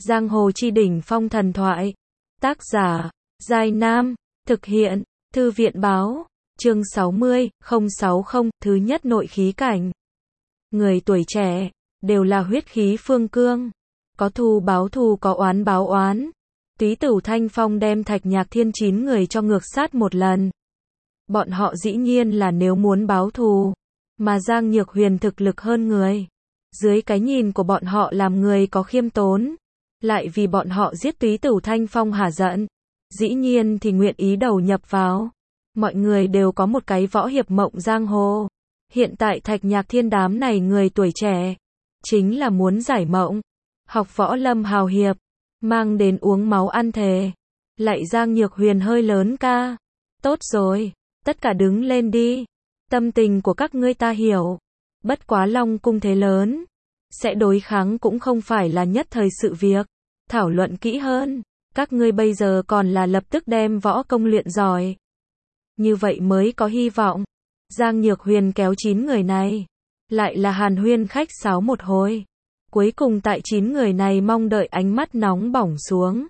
Giang hồ chi đỉnh phong thần thoại. Tác giả, Giai Nam. Thực hiện, Thư viện báo. Chương 60, 060, thứ nhất nội khí cảnh. Người tuổi trẻ, đều là huyết khí phương cương. Có thù báo thù, có oán báo oán. Túy Tử Thanh Phong đem Thạch Nhạc Thiên 9 người cho ngược sát một lần. Bọn họ dĩ nhiên là nếu muốn báo thù. Mà Giang Nhược Huyền thực lực hơn người. Dưới cái nhìn của bọn họ làm người có khiêm tốn. Lại vì bọn họ giết Túy Tử Thanh Phong hả giận. Dĩ nhiên thì nguyện ý đầu nhập vào. Mọi người đều có một cái võ hiệp mộng giang hồ. Hiện tại Thạch Nhạc Thiên đám này người tuổi trẻ. Chính là muốn giải mộng. Học võ lâm hào hiệp. Mang đến uống máu ăn thề. Lại Giang Nhược Huyền hơi lớn ca. Tốt rồi. Tất cả đứng lên đi. Tâm tình của các ngươi ta hiểu. Bất quá Long cung thế lớn. Sẽ đối kháng cũng không phải là nhất thời sự việc. Thảo luận kỹ hơn. Các ngươi bây giờ còn là lập tức đem võ công luyện giỏi. Như vậy mới có hy vọng. Giang Nhược Huyền kéo 9 người này. Lại là hàn huyên khách sáo một hồi. Cuối cùng tại 9 người này mong đợi ánh mắt nóng bỏng xuống.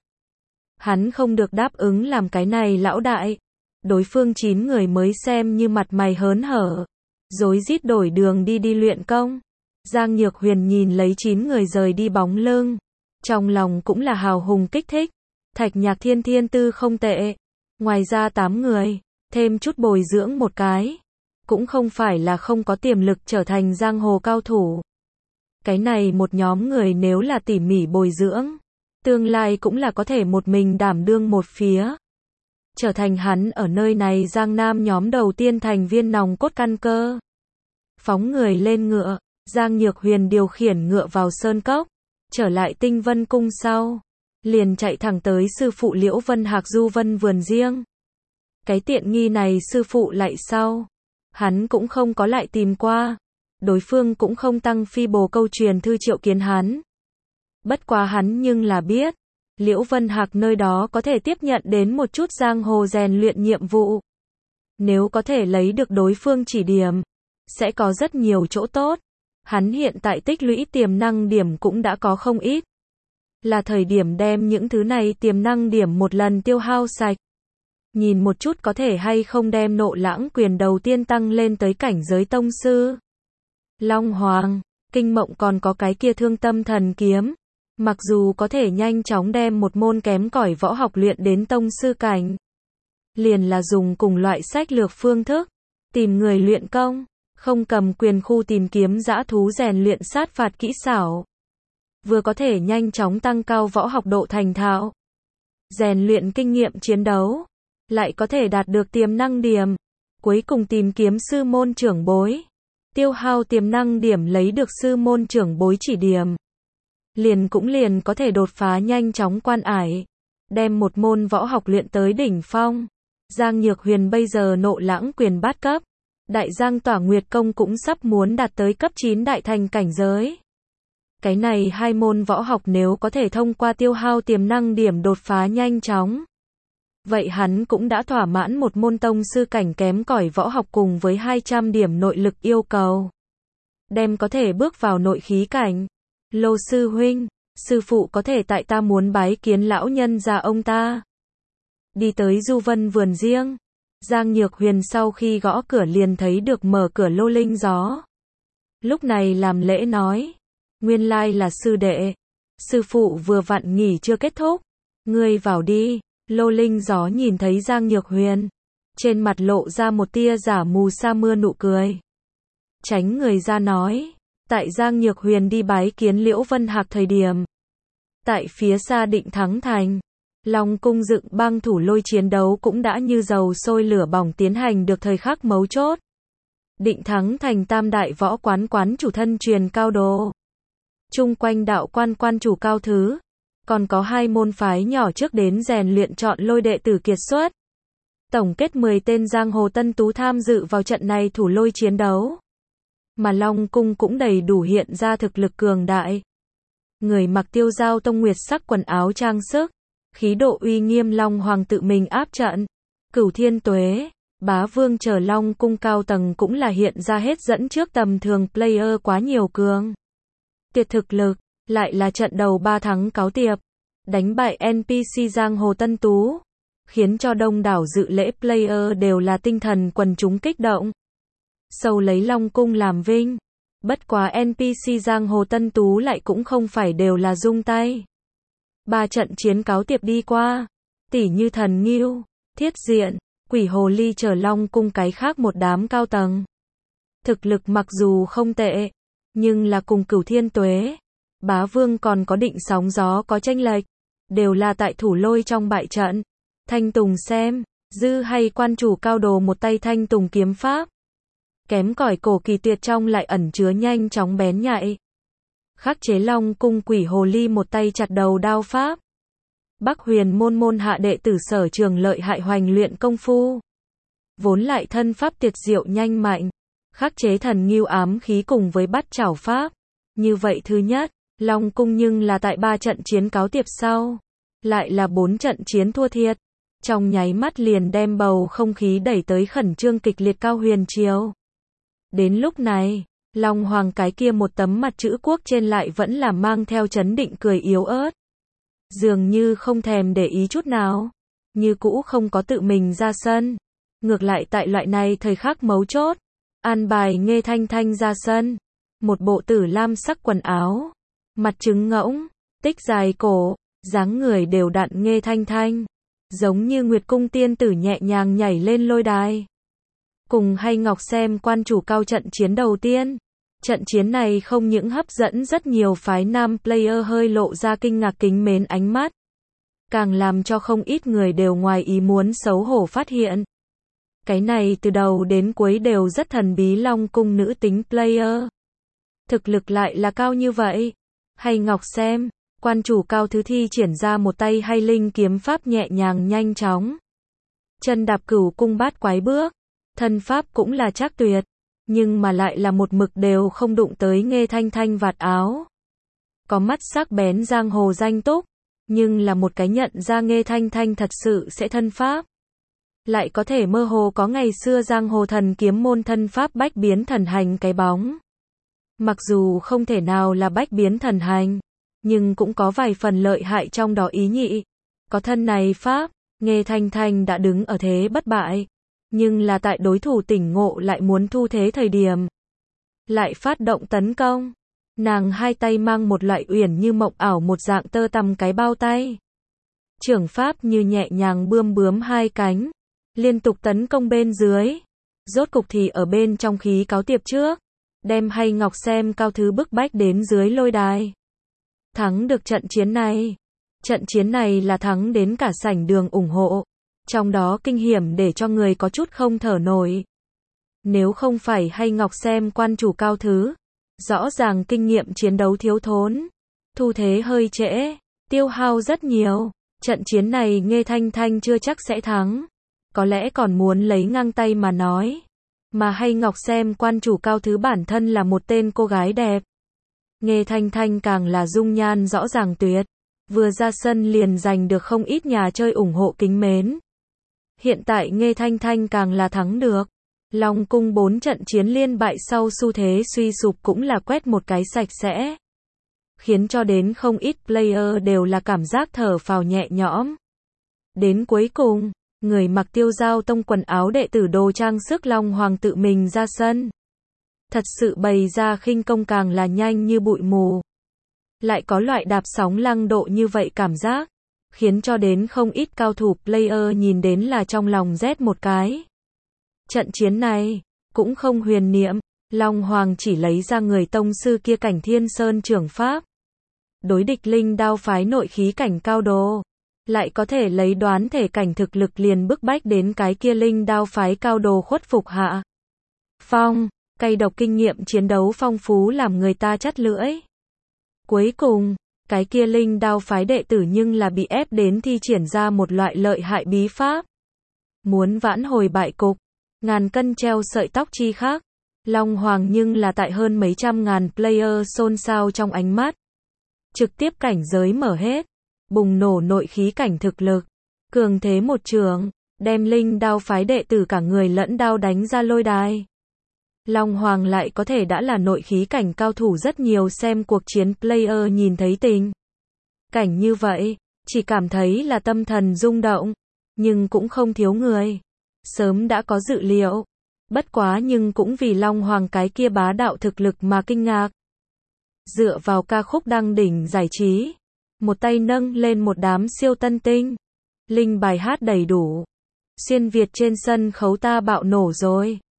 Hắn không được đáp ứng làm cái này lão đại. Đối phương 9 người mới xem như mặt mày hớn hở. Rối rít đổi đường đi luyện công. Giang Nhược Huyền nhìn lấy 9 người rời đi bóng lưng. Trong lòng cũng là hào hùng kích thích. Thạch Nhạc Thiên thiên tư không tệ. Ngoài ra 8 người, thêm chút bồi dưỡng một cái. Cũng không phải là không có tiềm lực trở thành giang hồ cao thủ. Cái này một nhóm người nếu là tỉ mỉ bồi dưỡng. Tương lai cũng là có thể một mình đảm đương một phía. Trở thành hắn ở nơi này Giang Nam nhóm đầu tiên thành viên nòng cốt căn cơ. Phóng người lên ngựa, Giang Nhược Huyền điều khiển ngựa vào sơn cốc. Trở lại Tinh Vân cung sau. Liền chạy thẳng tới sư phụ Liễu Vân Hạc du vân vườn riêng. Cái tiện nghi này sư phụ lại sau. Hắn cũng không có lại tìm qua. Đối phương cũng không tăng phi bồ câu truyền thư triệu kiến hắn. Bất quá hắn nhưng là biết. Liễu Vân Hạc nơi đó có thể tiếp nhận đến một chút giang hồ rèn luyện nhiệm vụ. Nếu có thể lấy được đối phương chỉ điểm. Sẽ có rất nhiều chỗ tốt. Hắn hiện tại tích lũy tiềm năng điểm cũng đã có không ít. Là thời điểm đem những thứ này tiềm năng điểm một lần tiêu hao sạch. Nhìn một chút có thể hay không đem Nộ Lãng quyền đầu tiên tăng lên tới cảnh giới tông sư. Long Hoàng, Kinh Mộng còn có cái kia Thương Tâm Thần Kiếm. Mặc dù có thể nhanh chóng đem một môn kém cỏi võ học luyện đến tông sư cảnh. Liền là dùng cùng loại sách lược phương thức. Tìm người luyện công. Không cầm quyền khu tìm kiếm dã thú rèn luyện sát phạt kỹ xảo. Vừa có thể nhanh chóng tăng cao võ học độ thành thạo. Rèn luyện kinh nghiệm chiến đấu. Lại có thể đạt được tiềm năng điểm. Cuối cùng tìm kiếm sư môn trưởng bối. Tiêu hao tiềm năng điểm lấy được sư môn trưởng bối chỉ điểm. Liền có thể đột phá nhanh chóng quan ải. Đem một môn võ học luyện tới đỉnh phong. Giang Nhược Huyền bây giờ Nộ Lãng quyền bát cấp. Đại Giang Tỏa Nguyệt Công cũng sắp muốn đạt tới cấp 9 đại thành cảnh giới. Cái này hai môn võ học nếu có thể thông qua tiêu hao tiềm năng điểm đột phá nhanh chóng. Vậy hắn cũng đã thỏa mãn một môn tông sư cảnh kém cỏi võ học cùng với 200 điểm nội lực yêu cầu. Đem có thể bước vào nội khí cảnh. Lô sư huynh, sư phụ có thể tại ta muốn bái kiến lão nhân già ông ta. Đi tới du vân vườn riêng. Giang Nhược Huyền sau khi gõ cửa liền thấy được mở cửa Lô Linh Gió. Lúc này làm lễ nói. Nguyên lai là sư đệ. Sư phụ vừa vặn nghỉ chưa kết thúc. Ngươi vào đi. Lô Linh Gió nhìn thấy Giang Nhược Huyền. Trên mặt lộ ra một tia giả mù sa mưa nụ cười. Tránh người ra nói. Tại Giang Nhược Huyền đi bái kiến Liễu Vân Hạc thời điểm. Tại phía xa Định Thắng Thành. Long cung dựng băng thủ lôi chiến đấu cũng đã như dầu sôi lửa bỏng tiến hành được thời khắc mấu chốt. Định Thắng Thành tam đại võ quán chủ thân truyền cao đồ. Chung quanh đạo quan chủ cao thứ. Còn có 2 môn phái nhỏ trước đến rèn luyện chọn lôi đệ tử kiệt xuất. Tổng kết 10 tên giang hồ tân tú tham dự vào trận này thủ lôi chiến đấu. Mà Long cung cũng đầy đủ hiện ra thực lực cường đại. Người mặc Tiêu Giao tông nguyệt sắc quần áo trang sức. Khí độ uy nghiêm Long Hoàng tự mình áp trận. Cửu Thiên Tuế, Bá Vương chờ Long cung cao tầng cũng là hiện ra hết dẫn trước tầm thường player quá nhiều cường. Tuyệt thực lực, lại là trận đầu 3 thắng cáo tiệp, đánh bại NPC Giang Hồ Tân Tú, khiến cho đông đảo dự lễ player đều là tinh thần quần chúng kích động. Sâu lấy Long Cung làm vinh. Bất quá NPC Giang Hồ Tân Tú lại cũng không phải đều là dung tay. 3 trận chiến cáo tiệp đi qua, tỉ như Thần Ngưu, Thiết Diện, Quỷ Hồ Ly chờ Long Cung cái khác một đám cao tầng. Thực lực mặc dù không tệ, nhưng là cùng Cửu Thiên Tuế, Bá Vương còn có Định Sóng Gió có chênh lệch, đều là tại thủ lôi trong bại trận. Thanh Tùng xem, dư hay quan chủ cao đồ một tay Thanh Tùng kiếm pháp. Kém cỏi Cổ Kỳ Tuyệt trong lại ẩn chứa nhanh chóng bén nhạy. Khắc chế Long Cung Quỷ Hồ Ly một tay chặt đầu đao pháp. Bắc Huyền môn môn hạ đệ tử Sở Trường lợi hại hoành luyện công phu. Vốn lại thân pháp tuyệt diệu nhanh mạnh. Khắc chế Thần Ngưu ám khí cùng với bắt chảo pháp. Như vậy thứ nhất, Long Cung nhưng là tại 3 trận chiến cáo tiệp sau. Lại là 4 trận chiến thua thiệt. Trong nháy mắt liền đem bầu không khí đẩy tới khẩn trương kịch liệt cao huyền triều. Đến lúc này, Long Hoàng cái kia một tấm mặt chữ quốc trên lại vẫn là mang theo chấn định cười yếu ớt. Dường như không thèm để ý chút nào. Như cũ không có tự mình ra sân. Ngược lại tại loại này thời khắc mấu chốt. An bài Nghê Thanh Thanh ra sân. Một bộ tử lam sắc quần áo. Mặt trứng ngỗng, tích dài cổ, dáng người đều đặn Nghê Thanh Thanh. Giống như Nguyệt Cung tiên tử nhẹ nhàng nhảy lên lôi đài. Cùng Hay Ngọc xem quan chủ cao trận chiến đầu tiên. Trận chiến này không những hấp dẫn rất nhiều phái nam player hơi lộ ra kinh ngạc kính mến ánh mắt. Càng làm cho không ít người đều ngoài ý muốn xấu hổ phát hiện. Cái này từ đầu đến cuối đều rất thần bí Long Cung nữ tính player. Thực lực lại là cao như vậy. Hay Ngọc xem, quan chủ cao thứ thi triển ra một tay hay linh kiếm pháp nhẹ nhàng nhanh chóng. Chân đạp Cửu Cung bát quái bước. Thân pháp cũng là trác tuyệt, nhưng mà lại là một mực đều không đụng tới Nghê Thanh Thanh vạt áo. Có mắt sắc bén giang hồ danh túc, nhưng là một cái nhận ra Nghê Thanh Thanh thật sự sẽ thân pháp. Lại có thể mơ hồ có ngày xưa giang hồ thần kiếm môn thân pháp bách biến thần hành cái bóng. Mặc dù không thể nào là bách biến thần hành, nhưng cũng có vài phần lợi hại trong đó ý nhị. Có thân này pháp, Nghê Thanh Thanh đã đứng ở thế bất bại. Nhưng là tại đối thủ tỉnh ngộ lại muốn thu thế thời điểm. Lại phát động tấn công. Nàng hai tay mang một loại uyển như mộng ảo một dạng tơ tằm cái bao tay. Trưởng pháp như nhẹ nhàng bươm bướm hai cánh. Liên tục tấn công bên dưới. Rốt cục thì ở bên trong khí cáo tiệp trước. Đem Hay Ngọc xem cao thứ bức bách đến dưới lôi đài. Thắng được trận chiến này. Trận chiến này là thắng đến cả sảnh đường ủng hộ. Trong đó kinh hiểm để cho người có chút không thở nổi. Nếu không phải Hay Ngọc xem quan chủ cao thứ, rõ ràng kinh nghiệm chiến đấu thiếu thốn, thu thế hơi trễ, tiêu hao rất nhiều, trận chiến này Nghê Thanh Thanh chưa chắc sẽ thắng, có lẽ còn muốn lấy ngang tay mà nói. Mà Hay Ngọc xem quan chủ cao thứ bản thân là một tên cô gái đẹp. Nghê Thanh Thanh càng là dung nhan rõ ràng tuyệt, vừa ra sân liền giành được không ít nhà chơi ủng hộ kính mến. Hiện tại Nghê Thanh Thanh càng là thắng được. Long Cung 4 trận chiến liên bại sau xu thế suy sụp cũng là quét một cái sạch sẽ. Khiến cho đến không ít player đều là cảm giác thở phào nhẹ nhõm. Đến cuối cùng, người mặc Tiêu Giao Tông quần áo đệ tử đồ trang sức Long Hoàng tự mình ra sân. Thật sự bày ra khinh công càng là nhanh như bụi mù. Lại có loại đạp sóng lăng độ như vậy cảm giác. Khiến cho đến không ít cao thủ player nhìn đến là trong lòng rét một cái. Trận chiến này, cũng không huyền niệm, Long Hoàng chỉ lấy ra người tông sư kia cảnh Thiên Sơn trưởng pháp. Đối địch linh đao phái nội khí cảnh cao đồ. Lại có thể lấy đoán thể cảnh thực lực liền bức bách đến cái kia linh đao phái cao đồ khuất phục hạ. Phong, cay độc kinh nghiệm chiến đấu phong phú làm người ta chắt lưỡi. Cuối cùng, cái kia linh đao phái đệ tử nhưng là bị ép đến thi triển ra một loại lợi hại bí pháp. Muốn vãn hồi bại cục, ngàn cân treo sợi tóc chi khác. Long Hoàng nhưng là tại hơn mấy trăm ngàn player xôn xao trong ánh mắt. Trực tiếp cảnh giới mở hết, bùng nổ nội khí cảnh thực lực, cường thế một trường, đem linh đao phái đệ tử cả người lẫn đao đánh ra lôi đài. Long Hoàng lại có thể đã là nội khí cảnh cao thủ, rất nhiều xem cuộc chiến player nhìn thấy tình cảnh như vậy, chỉ cảm thấy là tâm thần rung động, nhưng cũng không thiếu người sớm đã có dự liệu. Bất quá nhưng cũng vì Long Hoàng cái kia bá đạo thực lực mà kinh ngạc. Dựa vào ca khúc đăng đỉnh giải trí, một tay nâng lên một đám siêu tân tinh, linh bài hát đầy đủ, xuyên Việt trên sân khấu ta bạo nổ rồi.